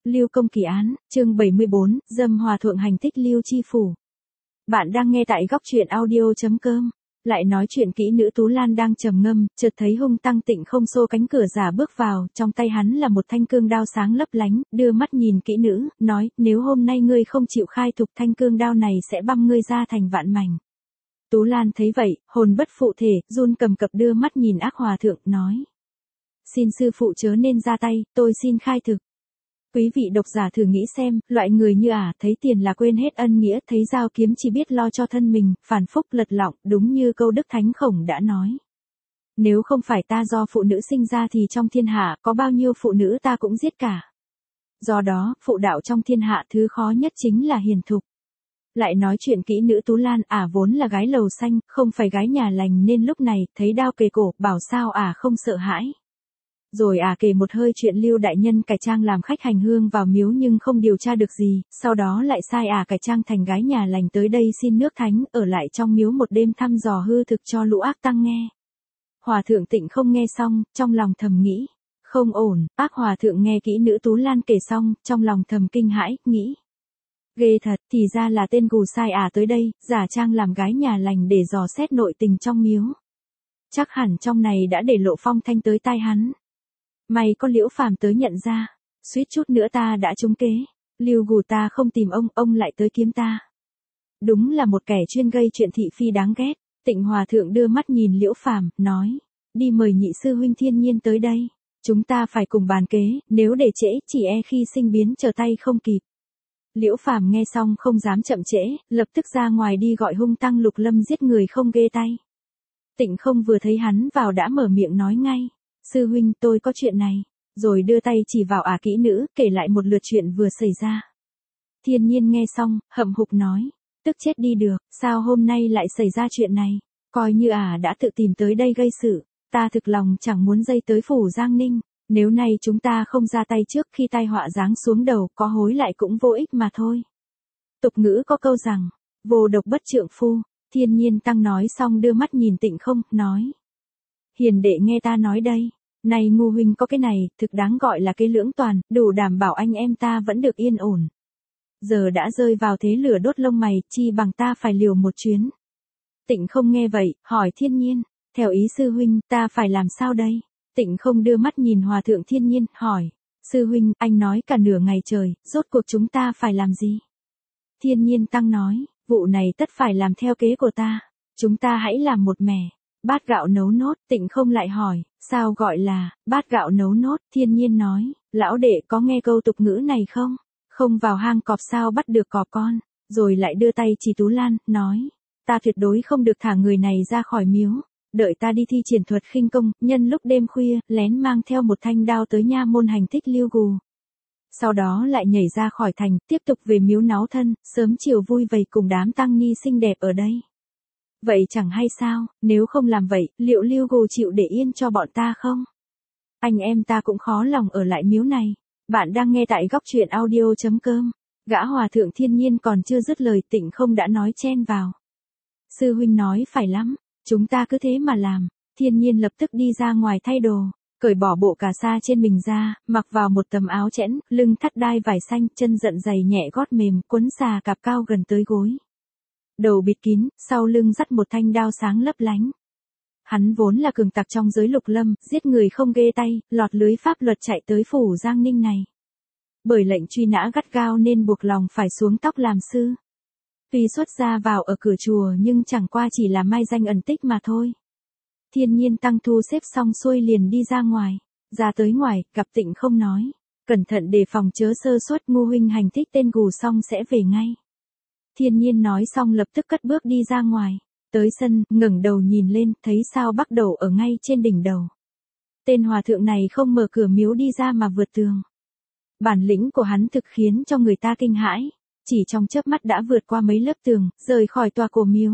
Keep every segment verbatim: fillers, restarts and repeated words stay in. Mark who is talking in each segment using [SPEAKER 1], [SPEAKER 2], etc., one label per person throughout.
[SPEAKER 1] Lưu Công Kỳ Án, chương bảy mươi bốn, Dâm Hòa Thượng hành thích Lưu Chi Phủ. Bạn đang nghe tại góc truyện audio chấm com. Lại nói chuyện kỹ nữ Tú Lan đang trầm ngâm, chợt thấy hung tăng Tịnh Không xô cánh cửa giả bước vào, trong tay hắn là một thanh cương đao sáng lấp lánh, đưa mắt nhìn kỹ nữ, nói, nếu hôm nay ngươi không chịu khai thục thanh cương đao này sẽ băm ngươi ra thành vạn mảnh. Tú Lan thấy vậy, hồn bất phụ thể, run cầm cập đưa mắt nhìn Ác Hòa Thượng, nói. Xin sư phụ chớ nên ra tay, tôi xin khai thực. Quý vị độc giả thử nghĩ xem, loại người như ả, thấy tiền là quên hết ân nghĩa, thấy dao kiếm chỉ biết lo cho thân mình, phản phúc lật lọng, đúng như câu Đức Thánh Khổng đã nói. Nếu không phải ta do phụ nữ sinh ra thì trong thiên hạ, có bao nhiêu phụ nữ ta cũng giết cả. Do đó, phụ đạo trong thiên hạ thứ khó nhất chính là hiền thục. Lại nói chuyện kỹ nữ Tú Lan, ả vốn là gái lầu xanh, không phải gái nhà lành nên lúc này, thấy đao kề cổ, bảo sao ả không sợ hãi. Rồi à kể một hơi chuyện Lưu đại nhân cải trang làm khách hành hương vào miếu nhưng không điều tra được gì, sau đó lại sai à cải trang thành gái nhà lành tới đây xin nước thánh, ở lại trong miếu một đêm thăm dò hư thực cho lũ ác tăng nghe. Hòa thượng Tịnh không nghe xong, trong lòng thầm nghĩ, không ổn. Ác Hòa thượng nghe kỹ nữ Tú Lan kể xong, trong lòng thầm kinh hãi, nghĩ. Ghê thật, thì ra là tên gù sai à tới đây, giả trang làm gái nhà lành để dò xét nội tình trong miếu. Chắc hẳn trong này đã để lộ phong thanh tới tai hắn. May có Liễu Phàm tới nhận ra, suýt chút nữa ta đã trúng kế, Lưu gù ta không tìm ông, ông lại tới kiếm ta. Đúng là một kẻ chuyên gây chuyện thị phi đáng ghét. Tịnh Hòa thượng đưa mắt nhìn Liễu Phàm, nói, đi mời nhị sư huynh Thiên Nhiên tới đây, chúng ta phải cùng bàn kế, nếu để trễ, chỉ e khi sinh biến trở tay không kịp. Liễu Phàm nghe xong không dám chậm trễ, lập tức ra ngoài đi gọi hung tăng Lục Lâm giết người không ghê tay. Tịnh Không vừa thấy hắn vào đã mở miệng nói ngay. Sư huynh, tôi có chuyện này, rồi đưa tay chỉ vào ả kỹ nữ, kể lại một lượt chuyện vừa xảy ra. Thiên Nhiên nghe xong, hậm hục nói, tức chết đi được, sao hôm nay lại xảy ra chuyện này, coi như ả đã tự tìm tới đây gây sự, ta thực lòng chẳng muốn dây tới phủ Giang Ninh, nếu nay chúng ta không ra tay trước khi tai họa giáng xuống đầu, có hối lại cũng vô ích mà thôi. Tục ngữ có câu rằng, vô độc bất trượng phu. Thiên Nhiên tăng nói xong đưa mắt nhìn Tịnh Không, nói. Hiền đệ nghe ta nói đây. Này ngu huynh có cái này, thực đáng gọi là cái lưỡng toàn, đủ đảm bảo anh em ta vẫn được yên ổn. Giờ đã rơi vào thế lửa đốt lông mày, chi bằng ta phải liều một chuyến. Tịnh Không nghe vậy, hỏi Thiên Nhiên, theo ý sư huynh, ta phải làm sao đây? Tịnh Không đưa mắt nhìn Hòa thượng Thiên Nhiên, hỏi, sư huynh, anh nói cả nửa ngày trời, rốt cuộc chúng ta phải làm gì? Thiên Nhiên tăng nói, vụ này tất phải làm theo kế của ta, chúng ta hãy làm một mẻ. Bát gạo nấu nốt. Tịnh Không lại hỏi, sao gọi là, bát gạo nấu nốt? Thiên Nhiên nói, lão đệ có nghe câu tục ngữ này không? Không vào hang cọp sao bắt được cọp con? Rồi lại đưa tay chỉ Tú Lan, nói, ta tuyệt đối không được thả người này ra khỏi miếu. Đợi ta đi thi triển thuật khinh công, nhân lúc đêm khuya, lén mang theo một thanh đao tới nha môn hành thích Lưu gù. Sau đó lại nhảy ra khỏi thành, tiếp tục về miếu náo thân, sớm chiều vui vầy cùng đám tăng ni xinh đẹp ở đây. Vậy chẳng hay sao, nếu không làm vậy, liệu Lưu gù chịu để yên cho bọn ta không? Anh em ta cũng khó lòng ở lại miếu này. Bạn đang nghe tại góc truyện audio chấm com. Gã Hòa thượng Thiên Nhiên còn chưa dứt lời, Tịnh Không đã nói chen vào. Sư huynh nói phải lắm, chúng ta cứ thế mà làm. Thiên Nhiên lập tức đi ra ngoài thay đồ, cởi bỏ bộ cà sa trên mình ra, mặc vào một tấm áo chẽn, lưng thắt đai vải xanh, chân dận giày nhẹ gót mềm, quấn xà cạp cao gần tới gối. Đầu bịt kín, sau lưng dắt một thanh đao sáng lấp lánh. Hắn vốn là cường tặc trong giới Lục Lâm, giết người không ghê tay, lọt lưới pháp luật chạy tới phủ Giang Ninh này. Bởi lệnh truy nã gắt gao nên buộc lòng phải xuống tóc làm sư. Tuy xuất gia vào ở cửa chùa nhưng chẳng qua chỉ là mai danh ẩn tích mà thôi. Thiên Nhiên tăng thu xếp xong xuôi liền đi ra ngoài. Ra tới ngoài, gặp Tịnh Không nói, cẩn thận đề phòng chớ sơ suất, ngu huynh hành thích tên gù xong sẽ về ngay. Thiên Nhiên nói xong lập tức cất bước đi ra ngoài. Tới sân, ngẩng đầu nhìn lên, thấy sao Bắc Đầu ở ngay trên đỉnh đầu. Tên hòa thượng này không mở cửa miếu đi ra mà vượt tường. Bản lĩnh của hắn thực khiến cho người ta kinh hãi. Chỉ trong chớp mắt đã vượt qua mấy lớp tường, rời khỏi tòa cổ miếu.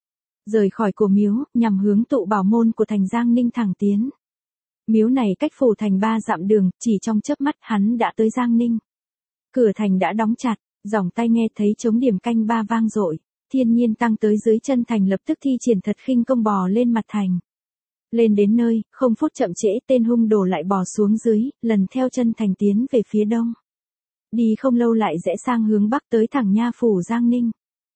[SPEAKER 1] Rời khỏi cổ miếu, nhằm hướng tụ bảo môn của thành Giang Ninh thẳng tiến. Miếu này cách phủ thành ba dặm đường, chỉ trong chớp mắt hắn đã tới Giang Ninh. Cửa thành đã đóng chặt, dòng tai nghe thấy trống điểm canh ba vang dội. Thiên Nhiên tăng tới dưới chân thành lập tức thi triển thật khinh công bò lên mặt thành. Lên đến nơi, không phút chậm trễ, tên hung đồ lại bò xuống dưới, lần theo chân thành tiến về phía đông. đi không lâu lại rẽ sang hướng bắc tới thẳng nha phủ Giang Ninh.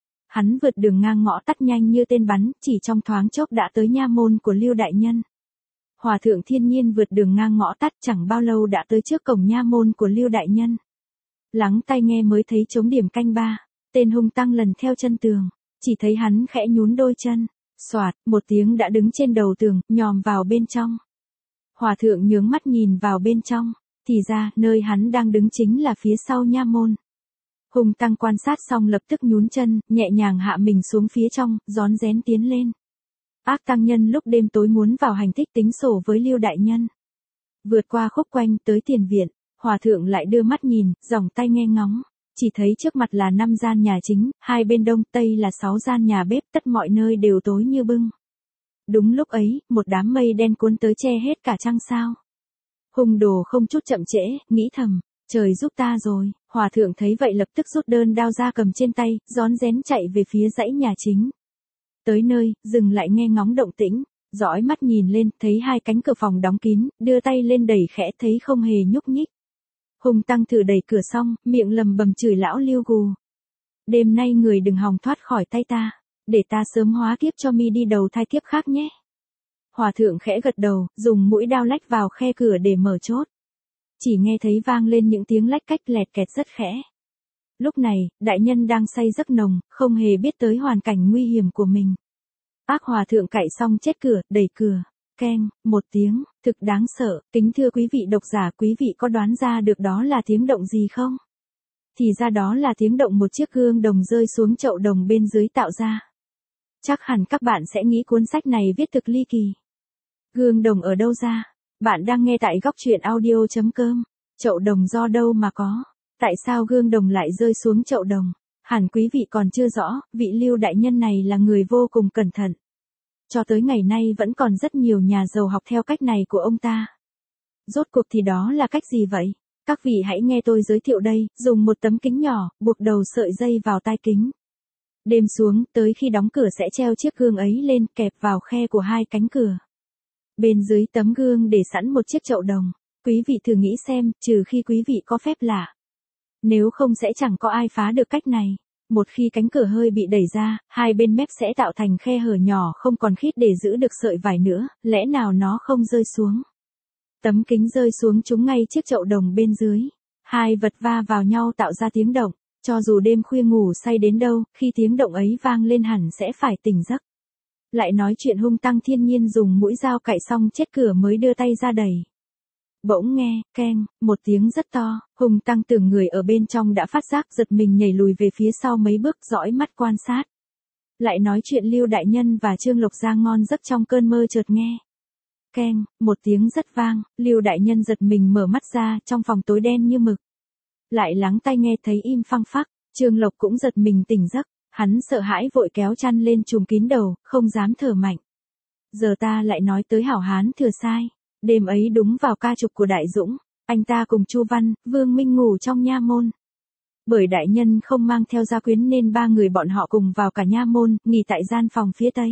[SPEAKER 1] Hắn vượt đường ngang ngõ tắt nhanh như tên bắn, chỉ trong thoáng chốc đã tới nha môn của Lưu đại nhân. Hòa thượng thiên nhiên vượt đường ngang ngõ tắt chẳng bao lâu đã tới trước cổng nha môn của Lưu đại nhân. Lắng tai nghe mới thấy trống điểm canh ba, tên hung tăng lần theo chân tường, chỉ thấy hắn khẽ nhún đôi chân, xoạt, một tiếng đã đứng trên đầu tường, nhòm vào bên trong. Hòa thượng nhướng mắt nhìn vào bên trong, thì ra, nơi hắn đang đứng chính là phía sau nha môn. Hung tăng quan sát xong lập tức nhún chân, nhẹ nhàng hạ mình xuống phía trong, rón rén tiến lên. Ác tăng nhân lúc đêm tối muốn vào hành thích tính sổ với Lưu đại nhân. Vượt qua khúc quanh tới tiền viện, hòa thượng lại đưa mắt nhìn, dòng tay nghe ngóng, chỉ thấy trước mặt là năm gian nhà chính, hai bên đông tây là sáu gian nhà bếp, tất mọi nơi đều tối như bưng. Đúng lúc ấy, một đám mây đen cuốn tới che hết cả trăng sao. Hung đồ không chút chậm trễ, nghĩ thầm, trời giúp ta rồi. Hòa thượng thấy vậy lập tức rút đơn đao ra cầm trên tay, rón rén chạy về phía dãy nhà chính. Tới nơi, dừng lại nghe ngóng động tĩnh, dõi mắt nhìn lên, thấy hai cánh cửa phòng đóng kín, đưa tay lên đẩy khẽ thấy không hề nhúc nhích. Hung tăng thử đẩy cửa xong, miệng lầm bầm chửi lão Lưu gù. Đêm nay người đừng hòng thoát khỏi tay ta, để ta sớm hóa kiếp cho mi đi đầu thai kiếp khác nhé. Hòa thượng khẽ gật đầu, dùng mũi đao lách vào khe cửa để mở chốt. Chỉ nghe thấy vang lên những tiếng lách cách lẹt kẹt rất khẽ. Lúc này, đại nhân đang say giấc nồng, không hề biết tới hoàn cảnh nguy hiểm của mình. Ác hòa thượng cạy xong chết cửa, đẩy cửa, keng, một tiếng, thực đáng sợ. Kính thưa quý vị độc giả, quý vị có đoán ra được đó là tiếng động gì không? Thì ra đó là tiếng động một chiếc gương đồng rơi xuống chậu đồng bên dưới tạo ra. Chắc hẳn các bạn sẽ nghĩ cuốn sách này viết thực ly kỳ. Gương đồng ở đâu ra? Bạn đang nghe tại góc truyện audio chấm com. Chậu đồng do đâu mà có? Tại sao gương đồng lại rơi xuống chậu đồng? Hẳn quý vị còn chưa rõ, vị Lưu đại nhân này là người vô cùng cẩn thận. Cho tới ngày nay vẫn còn rất nhiều nhà giàu học theo cách này của ông ta. Rốt cuộc thì đó là cách gì vậy? Các vị hãy nghe tôi giới thiệu đây, dùng một tấm kính nhỏ, buộc đầu sợi dây vào tai kính. Đêm xuống, tới khi đóng cửa sẽ treo chiếc gương ấy lên, kẹp vào khe của hai cánh cửa. Bên dưới tấm gương để sẵn một chiếc chậu đồng. Quý vị thử nghĩ xem, trừ khi quý vị có phép lạ. Nếu không sẽ chẳng có ai phá được cách này. Một khi cánh cửa hơi bị đẩy ra, hai bên mép sẽ tạo thành khe hở nhỏ không còn khít để giữ được sợi vải nữa, lẽ nào nó không rơi xuống. Tấm kính rơi xuống trúng ngay chiếc chậu đồng bên dưới. Hai vật va vào nhau tạo ra tiếng động. Cho dù đêm khuya ngủ say đến đâu, khi tiếng động ấy vang lên hẳn sẽ phải tỉnh giấc. Lại nói chuyện hung tăng thiên nhiên dùng mũi dao cạy xong chết cửa mới đưa tay ra đẩy. Bỗng nghe, keng, một tiếng rất to, hung tăng tưởng người ở bên trong đã phát giác giật mình nhảy lùi về phía sau mấy bước dõi mắt quan sát. Lại nói chuyện Lưu đại nhân và Trương Lộc Giang ngon giấc trong cơn mơ chợt nghe. Keng, một tiếng rất vang, Lưu đại nhân giật mình mở mắt ra trong phòng tối đen như mực. Lại lắng tai nghe thấy im phăng phắc, Trương Lộc cũng giật mình tỉnh giấc, hắn sợ hãi vội kéo chăn lên trùm kín đầu, không dám thở mạnh. Giờ ta lại nói tới hảo hán thừa sai. Đêm ấy đúng vào ca trục của Đại Dũng, anh ta cùng Chu Văn, Vương Minh ngủ trong nha môn. Bởi đại nhân không mang theo gia quyến nên ba người bọn họ cùng vào cả nha môn, nghỉ tại gian phòng phía tây.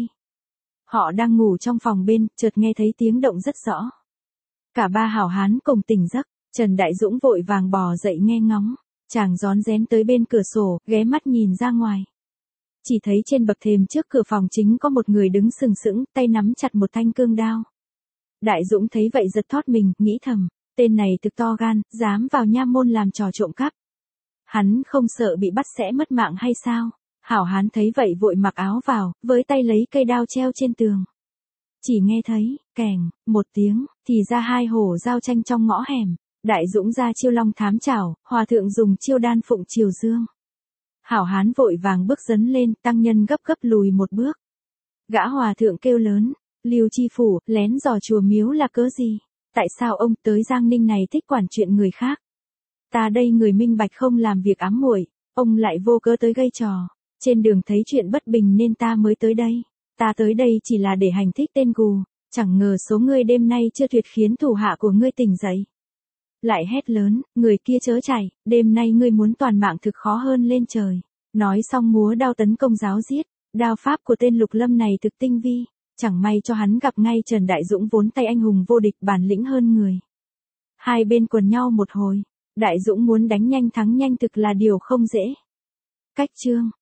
[SPEAKER 1] Họ đang ngủ trong phòng bên, chợt nghe thấy tiếng động rất rõ. Cả ba hảo hán cùng tỉnh giấc, Trần Đại Dũng vội vàng bò dậy nghe ngóng, chàng rón rén tới bên cửa sổ, ghé mắt nhìn ra ngoài. Chỉ thấy trên bậc thềm trước cửa phòng chính có một người đứng sừng sững, tay nắm chặt một thanh cương đao. Đại Dũng thấy vậy giật thót mình, nghĩ thầm, tên này thực to gan, dám vào nha môn làm trò trộm cắp. Hắn không sợ bị bắt sẽ mất mạng hay sao? Hảo hán thấy vậy vội mặc áo vào, với tay lấy cây đao treo trên tường. Chỉ nghe thấy, kèng, một tiếng, thì ra hai hổ giao tranh trong ngõ hẻm. Đại Dũng ra chiêu long thám chảo, hòa thượng dùng chiêu đan phụng triều dương. Hảo hán vội vàng bước dấn lên, tăng nhân gấp gấp lùi một bước. Gã hòa thượng kêu lớn, Lưu chi phủ, lén dò chùa miếu là cớ gì? Tại sao ông tới Giang Ninh này thích quản chuyện người khác? Ta đây người minh bạch không làm việc ám muội, ông lại vô cớ tới gây trò. Trên đường thấy chuyện bất bình nên ta mới tới đây. Ta tới đây chỉ là để hành thích tên gù, chẳng ngờ số ngươi đêm nay chưa tuyệt khiến thủ hạ của ngươi tỉnh dậy. Lại hét lớn, người kia chớ chạy, đêm nay ngươi muốn toàn mạng thực khó hơn lên trời. Nói xong múa đao tấn công giáo giết, đao pháp của tên Lục Lâm này thực tinh vi. Chẳng may cho hắn gặp ngay Trần Đại Dũng vốn tay anh hùng vô địch bản lĩnh hơn người. Hai bên quần nhau một hồi, Đại Dũng muốn đánh nhanh thắng nhanh thực là điều không dễ. Cách chương